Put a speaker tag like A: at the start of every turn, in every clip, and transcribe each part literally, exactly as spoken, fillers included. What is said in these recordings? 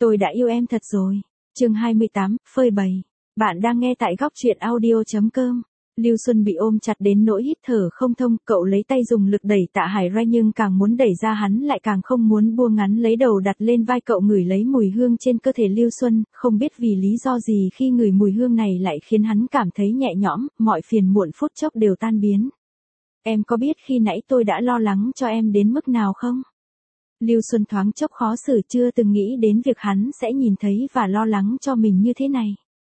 A: Tôi đã yêu em thật rồi. Chương hai mươi tám, phơi bày. Bạn đang nghe tại góc truyện audio chấm com. Lưu Xuân bị ôm chặt đến nỗi hít thở không thông, cậu lấy tay dùng lực đẩy Tạ Hải ra nhưng càng muốn đẩy ra hắn lại càng không muốn buông, ngắn lấy đầu đặt lên vai cậu, ngửi lấy mùi hương trên cơ thể Lưu Xuân, không biết vì lý do gì khi ngửi mùi hương này lại khiến hắn cảm thấy nhẹ nhõm, mọi phiền muộn phút chốc đều tan biến. Em có biết khi nãy tôi đã lo lắng cho em đến mức nào không? Lưu Xuân thoáng chốc khó xử, chưa từng nghĩ đến việc hắn sẽ nhìn thấy và lo lắng cho mình như thế này.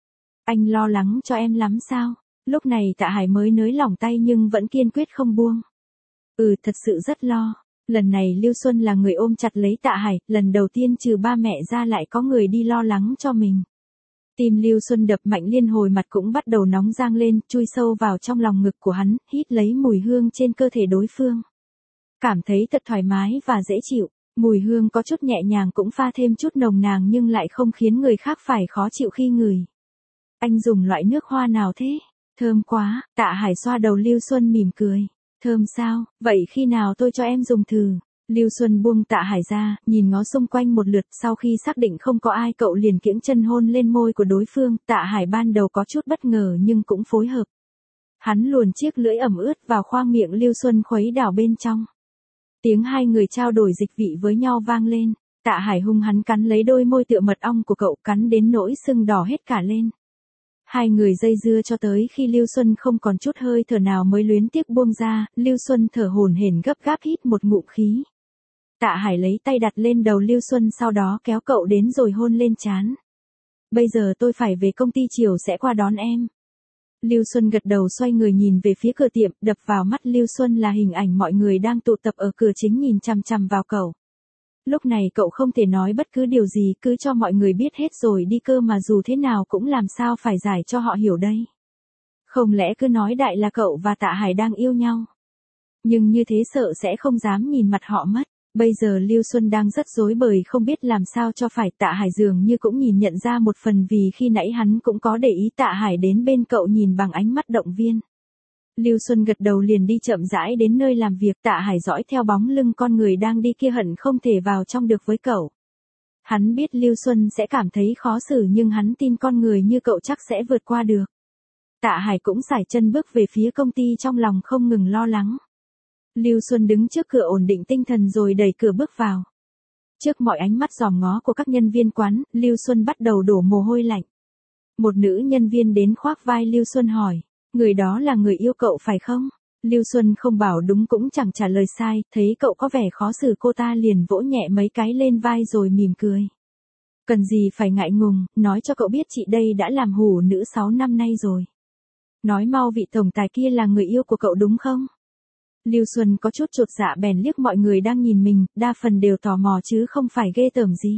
A: Anh lo lắng cho em lắm sao? Lúc này Tạ Hải mới nới lỏng tay nhưng vẫn kiên quyết không buông. Ừ, thật sự rất lo. Lần này Lưu Xuân là người ôm chặt lấy Tạ Hải, lần đầu tiên trừ ba mẹ ra lại có người đi lo lắng cho mình. Tim Lưu Xuân đập mạnh liên hồi, mặt cũng bắt đầu nóng rang lên, chui sâu vào trong lòng ngực của hắn, hít lấy mùi hương trên cơ thể đối phương. Cảm thấy thật thoải mái và dễ chịu. Mùi hương có chút nhẹ nhàng cũng pha thêm chút nồng nàn nhưng lại không khiến người khác phải khó chịu khi ngửi. Anh dùng loại nước hoa nào thế? Thơm quá. Tạ Hải xoa đầu Lưu Xuân mỉm cười. Thơm sao? Vậy khi nào tôi cho em dùng thử? Lưu Xuân buông Tạ Hải ra, nhìn ngó xung quanh một lượt, sau khi xác định không có ai cậu liền kiễng chân hôn lên môi của đối phương. Tạ Hải ban đầu có chút bất ngờ nhưng cũng phối hợp. Hắn luồn chiếc lưỡi ẩm ướt vào khoang miệng Lưu Xuân, khuấy đảo bên trong. Tiếng hai người trao đổi dịch vị với nhau vang lên. Tạ Hải hung hắn cắn lấy đôi môi tựa mật ong của cậu, cắn đến nỗi sưng đỏ hết cả lên. Hai người dây dưa cho tới khi Lưu Xuân không còn chút hơi thở nào mới luyến tiếc buông ra. Lưu Xuân thở hổn hển gấp gáp hít một ngụm khí. Tạ Hải lấy tay đặt lên đầu Lưu Xuân, sau đó kéo cậu đến rồi hôn lên trán. Bây giờ tôi phải về công ty, chiều sẽ qua đón em. Lưu Xuân gật đầu, xoay người nhìn về phía cửa tiệm, đập vào mắt Lưu Xuân là hình ảnh mọi người đang tụ tập ở cửa chính nhìn chằm chằm vào cậu. Lúc này cậu không thể nói bất cứ điều gì, cứ cho mọi người biết hết rồi đi cơ mà, dù thế nào cũng làm sao phải giải cho họ hiểu đây. Không lẽ cứ nói đại là cậu và Tạ Hải đang yêu nhau. Nhưng như thế sợ sẽ không dám nhìn mặt họ mất. Bây giờ Lưu Xuân đang rất rối bời không biết làm sao cho phải. Tạ Hải dường như cũng nhìn nhận ra một phần, vì khi nãy hắn cũng có để ý Tạ Hải đến bên cậu nhìn bằng ánh mắt động viên. Lưu Xuân gật đầu liền đi chậm rãi đến nơi làm việc. Tạ Hải dõi theo bóng lưng con người đang đi kia, hận không thể vào trong được với cậu. Hắn biết Lưu Xuân sẽ cảm thấy khó xử nhưng hắn tin con người như cậu chắc sẽ vượt qua được. Tạ Hải cũng sải chân bước về phía công ty, trong lòng không ngừng lo lắng. Lưu Xuân đứng trước cửa ổn định tinh thần rồi đẩy cửa bước vào. Trước mọi ánh mắt dòm ngó của các nhân viên quán, Lưu Xuân bắt đầu đổ mồ hôi lạnh. Một nữ nhân viên đến khoác vai Lưu Xuân hỏi, người đó là người yêu cậu phải không? Lưu Xuân không bảo đúng cũng chẳng trả lời sai, thấy cậu có vẻ khó xử cô ta liền vỗ nhẹ mấy cái lên vai rồi mỉm cười. Cần gì phải ngại ngùng, nói cho cậu biết chị đây đã làm hủ nữ sáu năm nay rồi. Nói mau, vị tổng tài kia là người yêu của cậu đúng không? Lưu Xuân có chút chột dạ bèn liếc mọi người đang nhìn mình, đa phần đều tò mò chứ không phải ghê tởm gì.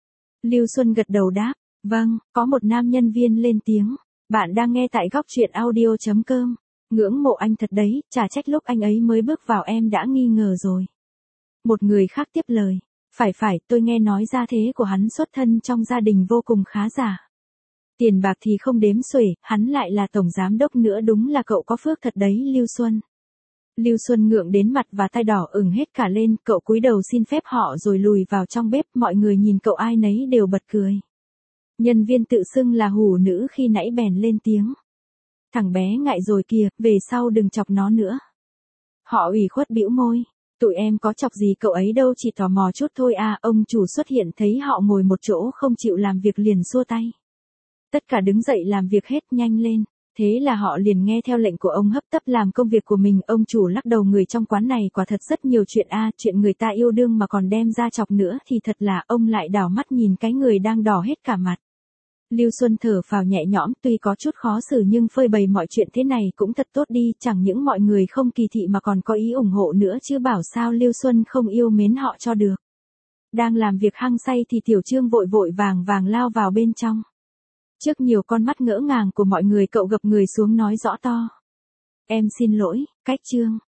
A: Lưu Xuân gật đầu đáp, vâng. Có một nam nhân viên lên tiếng, bạn đang nghe tại góc truyện audio chấm com. Ngưỡng mộ anh thật đấy, chả trách lúc anh ấy mới bước vào em đã nghi ngờ rồi. Một người khác tiếp lời, phải phải, tôi nghe nói gia thế của hắn xuất thân trong gia đình vô cùng khá giả. Tiền bạc thì không đếm xuể, hắn lại là tổng giám đốc nữa, đúng là cậu có phước thật đấy Lưu Xuân. Lưu Xuân ngượng đến mặt và tai đỏ ửng hết cả lên, cậu cúi đầu xin phép họ rồi lùi vào trong bếp, mọi người nhìn cậu ai nấy đều bật cười. Nhân viên tự xưng là hủ nữ khi nãy bèn lên tiếng. Thằng bé ngại rồi kìa, về sau đừng chọc nó nữa. Họ ủy khuất bĩu môi, tụi em có chọc gì cậu ấy đâu, chỉ tò mò chút thôi à. Ông chủ xuất hiện thấy họ ngồi một chỗ không chịu làm việc liền xua tay. Tất cả đứng dậy làm việc hết, nhanh lên. Thế là họ liền nghe theo lệnh của ông, hấp tấp làm công việc của mình. Ông chủ lắc đầu, người trong quán này quả thật rất nhiều chuyện a, à, chuyện người ta yêu đương mà còn đem ra chọc nữa thì thật là. Ông lại đảo mắt nhìn cái người đang đỏ hết cả mặt. Lưu Xuân thở phào nhẹ nhõm, tuy có chút khó xử nhưng phơi bày mọi chuyện thế này cũng thật tốt đi, chẳng những mọi người không kỳ thị mà còn có ý ủng hộ nữa chứ, bảo sao Lưu Xuân không yêu mến họ cho được. Đang làm việc hăng say thì Tiểu Trương vội vội vàng vàng lao vào bên trong. Trước nhiều con mắt ngỡ ngàng của mọi người, cậu gập người xuống nói rõ to. Em xin lỗi, Cách Trương,